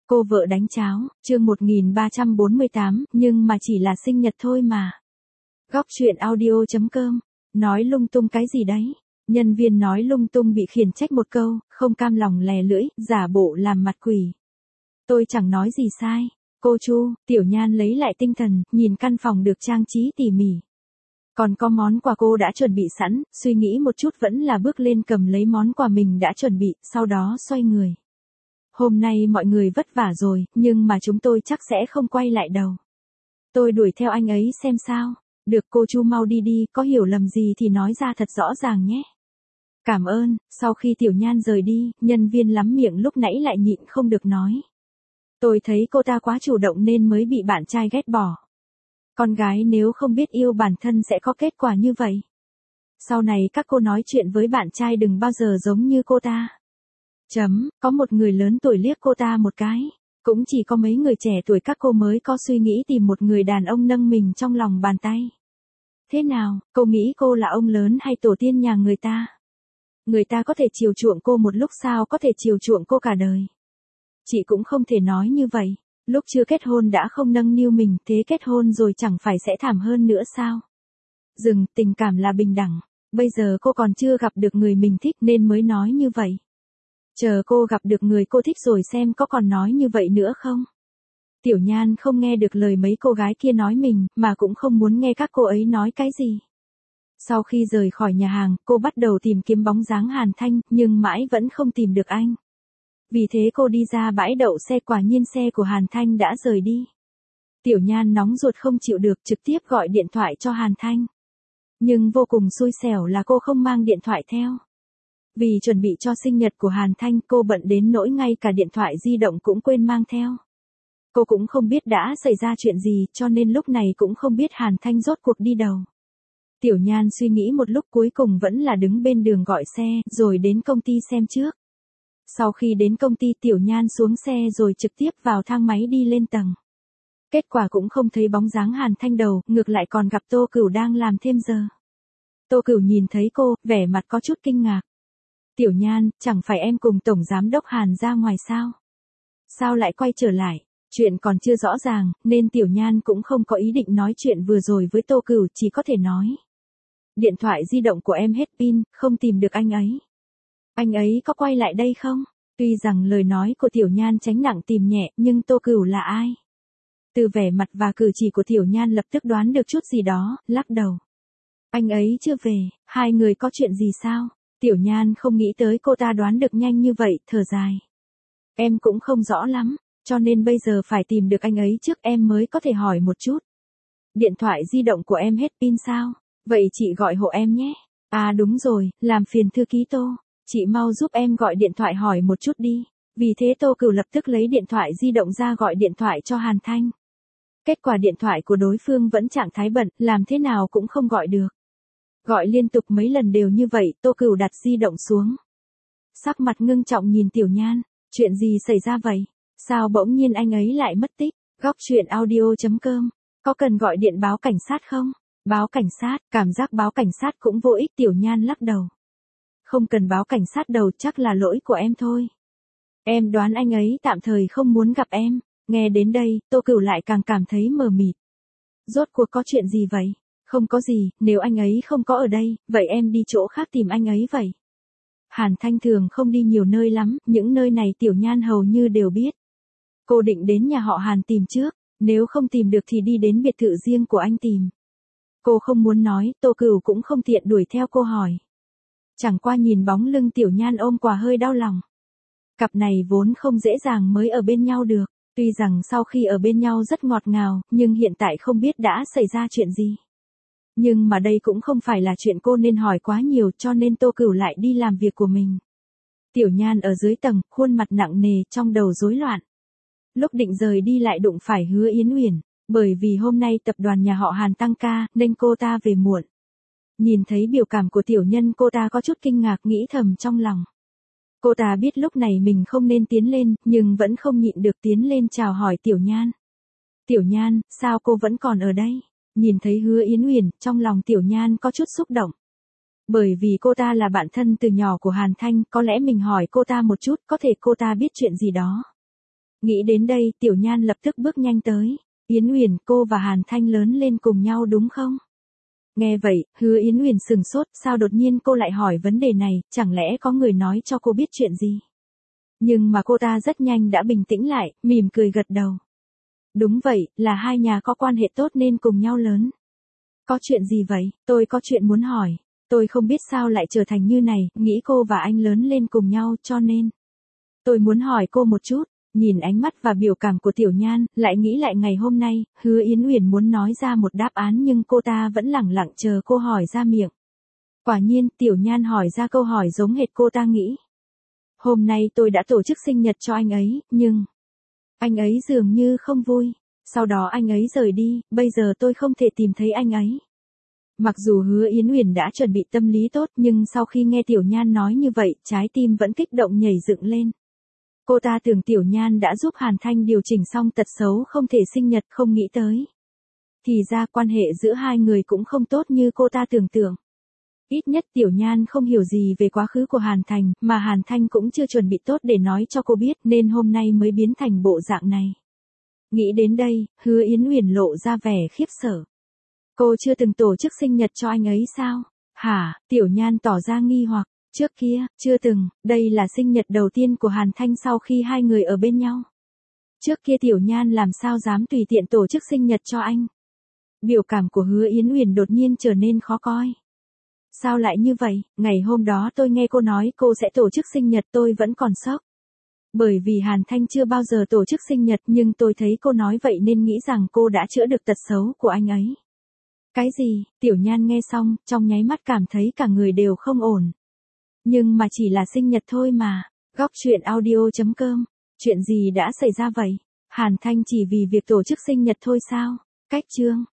Cô vợ đánh cháo, chương 1348, nhưng mà chỉ là sinh nhật thôi mà. Góc chuyện audio.com, nói lung tung cái gì đấy? Nhân viên nói lung tung bị khiển trách một câu, không cam lòng lè lưỡi, giả bộ làm mặt quỷ. Tôi chẳng nói gì sai. Cô Chu, Tiểu Nhan lấy lại tinh thần, nhìn căn phòng được trang trí tỉ mỉ. Còn có món quà cô đã chuẩn bị sẵn, suy nghĩ một chút vẫn là bước lên cầm lấy món quà mình đã chuẩn bị, sau đó xoay người. Hôm nay mọi người vất vả rồi, nhưng mà chúng tôi chắc sẽ không quay lại đâu. Tôi đuổi theo anh ấy xem sao. Được, cô Chu mau đi đi, có hiểu lầm gì thì nói ra thật rõ ràng nhé. Cảm ơn. Sau khi Tiểu Nhan rời đi, nhân viên lắm miệng lúc nãy lại nhịn không được nói. Tôi thấy cô ta quá chủ động nên mới bị bạn trai ghét bỏ. Con gái nếu không biết yêu bản thân sẽ có kết quả như vậy. Sau này các cô nói chuyện với bạn trai đừng bao giờ giống như cô ta. Có một người lớn tuổi liếc cô ta một cái. Cũng chỉ có mấy người trẻ tuổi các cô mới có suy nghĩ tìm một người đàn ông nâng mình trong lòng bàn tay. Thế nào, cô nghĩ cô là ông lớn hay tổ tiên nhà người ta? Người ta có thể chiều chuộng cô một lúc sao có thể chiều chuộng cô cả đời? Chị cũng không thể nói như vậy. Lúc chưa kết hôn đã không nâng niu mình, thế kết hôn rồi chẳng phải sẽ thảm hơn nữa sao? Tình cảm là bình đẳng. Bây giờ cô còn chưa gặp được người mình thích nên mới nói như vậy. Chờ cô gặp được người cô thích rồi xem có còn nói như vậy nữa không? Tiểu Nhan không nghe được lời mấy cô gái kia nói mình, mà cũng không muốn nghe các cô ấy nói cái gì. Sau khi rời khỏi nhà hàng, cô bắt đầu tìm kiếm bóng dáng Hàn Thanh, nhưng mãi vẫn không tìm được anh. Vì thế cô đi ra bãi đậu xe, quả nhiên xe của Hàn Thanh đã rời đi. Tiểu Nhan nóng ruột không chịu được, trực tiếp gọi điện thoại cho Hàn Thanh. Nhưng vô cùng xui xẻo là cô không mang điện thoại theo. Vì chuẩn bị cho sinh nhật của Hàn Thanh, cô bận đến nỗi ngay cả điện thoại di động cũng quên mang theo. Cô cũng không biết đã xảy ra chuyện gì, cho nên lúc này cũng không biết Hàn Thanh rốt cuộc đi đâu. Tiểu Nhan suy nghĩ một lúc cuối cùng vẫn là đứng bên đường gọi xe, rồi đến công ty xem trước. Sau khi đến công ty, Tiểu Nhan xuống xe rồi trực tiếp vào thang máy đi lên tầng. Kết quả cũng không thấy bóng dáng Hàn Thanh đâu, ngược lại còn gặp Tô Cửu đang làm thêm giờ. Tô Cửu nhìn thấy cô, vẻ mặt có chút kinh ngạc. Tiểu Nhan, chẳng phải em cùng Tổng Giám đốc Hàn ra ngoài sao? Sao lại quay trở lại? Chuyện còn chưa rõ ràng, nên Tiểu Nhan cũng không có ý định nói chuyện vừa rồi với Tô Cửu, chỉ có thể nói. Điện thoại di động của em hết pin, không tìm được anh ấy. Anh ấy có quay lại đây không? Tuy rằng lời nói của Tiểu Nhan tránh nặng tìm nhẹ, nhưng Tô Cửu là ai? Từ vẻ mặt và cử chỉ của Tiểu Nhan lập tức đoán được chút gì đó, lắc đầu. Anh ấy chưa về, hai người có chuyện gì sao? Tiểu Nhan không nghĩ tới cô ta đoán được nhanh như vậy, thở dài. Em cũng không rõ lắm, cho nên bây giờ phải tìm được anh ấy trước em mới có thể hỏi một chút. Điện thoại di động của em hết pin sao? Vậy chị gọi hộ em nhé. À đúng rồi, làm phiền thư ký Tô. Chị mau giúp em gọi điện thoại hỏi một chút đi. Vì thế Tô Cửu lập tức lấy điện thoại di động ra gọi điện thoại cho Hàn Thanh. Kết quả điện thoại của đối phương vẫn trạng thái bận, làm thế nào cũng không gọi được. Gọi liên tục mấy lần đều như vậy, Tô Cửu đặt di động xuống. Sắc mặt ngưng trọng nhìn Tiểu Nhan, chuyện gì xảy ra vậy? Sao bỗng nhiên anh ấy lại mất tích? Góc chuyện audio.com, có cần gọi điện báo cảnh sát không? Báo cảnh sát, cảm giác báo cảnh sát cũng vô ích. Tiểu Nhan lắc đầu. Không cần báo cảnh sát đâu, chắc là lỗi của em thôi. Em đoán anh ấy tạm thời không muốn gặp em. Nghe đến đây, Tô Cửu lại càng cảm thấy mờ mịt. Rốt cuộc có chuyện gì vậy? Không có gì, nếu anh ấy không có ở đây, vậy em đi chỗ khác tìm anh ấy vậy. Hàn Thanh thường không đi nhiều nơi lắm, những nơi này Tiểu Nhan hầu như đều biết. Cô định đến nhà họ Hàn tìm trước, nếu không tìm được thì đi đến biệt thự riêng của anh tìm. Cô không muốn nói, Tô Cửu cũng không tiện đuổi theo cô hỏi. Chẳng qua nhìn bóng lưng Tiểu Nhan ôm quà hơi đau lòng. Cặp này vốn không dễ dàng mới ở bên nhau được, tuy rằng sau khi ở bên nhau rất ngọt ngào, nhưng hiện tại không biết đã xảy ra chuyện gì. Nhưng mà đây cũng không phải là chuyện cô nên hỏi quá nhiều, cho nên Tô Cửu lại đi làm việc của mình. Tiểu Nhan ở dưới tầng, khuôn mặt nặng nề, trong đầu rối loạn. Lúc định rời đi lại đụng phải Hứa Yến Uyển, bởi vì hôm nay tập đoàn nhà họ Hàn tăng ca, nên cô ta về muộn. Nhìn thấy biểu cảm của tiểu nhân, cô ta có chút kinh ngạc, nghĩ thầm trong lòng. Cô ta biết lúc này mình không nên tiến lên, nhưng vẫn không nhịn được tiến lên chào hỏi Tiểu Nhan. Tiểu Nhan, sao cô vẫn còn ở đây? Nhìn thấy Hứa Yến Uyển, trong lòng Tiểu Nhan có chút xúc động. Bởi vì cô ta là bạn thân từ nhỏ của Hàn Thanh, có lẽ mình hỏi cô ta một chút, có thể cô ta biết chuyện gì đó. Nghĩ đến đây, Tiểu Nhan lập tức bước nhanh tới. Yến Uyển, cô và Hàn Thanh lớn lên cùng nhau đúng không? Nghe vậy, Hứa Yến Uyển sừng sốt, sao đột nhiên cô lại hỏi vấn đề này, chẳng lẽ có người nói cho cô biết chuyện gì? Nhưng mà cô ta rất nhanh đã bình tĩnh lại, mỉm cười gật đầu. Đúng vậy, là hai nhà có quan hệ tốt nên cùng nhau lớn. Có chuyện gì vậy? Tôi có chuyện muốn hỏi. Tôi không biết sao lại trở thành như này, nghĩ cô và anh lớn lên cùng nhau cho nên. Tôi muốn hỏi cô một chút. Nhìn ánh mắt và biểu cảm của Tiểu Nhan, lại nghĩ lại ngày hôm nay, Hứa Yến Uyển muốn nói ra một đáp án nhưng cô ta vẫn lẳng lặng chờ cô hỏi ra miệng. Quả nhiên, Tiểu Nhan hỏi ra câu hỏi giống hệt cô ta nghĩ. Hôm nay tôi đã tổ chức sinh nhật cho anh ấy, nhưng anh ấy dường như không vui. Sau đó anh ấy rời đi, bây giờ tôi không thể tìm thấy anh ấy. Mặc dù Hứa Yến Uyển đã chuẩn bị tâm lý tốt nhưng sau khi nghe Tiểu Nhan nói như vậy, trái tim vẫn kích động nhảy dựng lên. Cô ta tưởng Tiểu Nhan đã giúp Hàn Thanh điều chỉnh xong tật xấu không thể sinh nhật, không nghĩ tới. Thì ra quan hệ giữa hai người cũng không tốt như cô ta tưởng tượng. Ít nhất Tiểu Nhan không hiểu gì về quá khứ của Hàn Thành, mà Hàn Thanh cũng chưa chuẩn bị tốt để nói cho cô biết nên hôm nay mới biến thành bộ dạng này. Nghĩ đến đây, Hứa Yến Uyển lộ ra vẻ khiếp sợ. Cô chưa từng tổ chức sinh nhật cho anh ấy sao? Hả? Tiểu Nhan tỏ ra nghi hoặc. Trước kia, chưa từng, đây là sinh nhật đầu tiên của Hàn Thanh sau khi hai người ở bên nhau. Trước kia Tiểu Nhan làm sao dám tùy tiện tổ chức sinh nhật cho anh. Biểu cảm của Hứa Yến Uyển đột nhiên trở nên khó coi. Sao lại như vậy, ngày hôm đó tôi nghe cô nói cô sẽ tổ chức sinh nhật tôi vẫn còn sốc. Bởi vì Hàn Thanh chưa bao giờ tổ chức sinh nhật nhưng tôi thấy cô nói vậy nên nghĩ rằng cô đã chữa được tật xấu của anh ấy. Cái gì? Tiểu Nhan nghe xong, trong nháy mắt cảm thấy cả người đều không ổn. Nhưng mà chỉ là sinh nhật thôi mà. Góc truyện audio.com. Chuyện gì đã xảy ra vậy? Hàn Thanh chỉ vì việc tổ chức sinh nhật thôi sao? Cách chương.